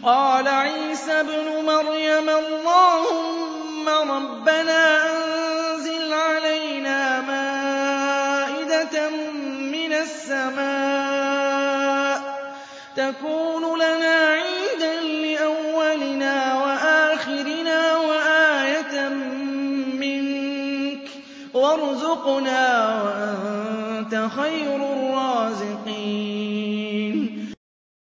قَالَ عِيسَى ابْنُ مَرْيَمَ اللَّهُمَّ رَبَّنَا أَنزِلْ عَلَيْنَا مَائِدَةً مِّنَ السَّمَاءِ تَكُونُ لَنَا عِيدًا لِّأَوَّلِنَا وَآخِرِنَا وَآيَةً مِّنكَ وَارْزُقْنَا وَأَنتَ خَيْرُ الرَّازِقِينَ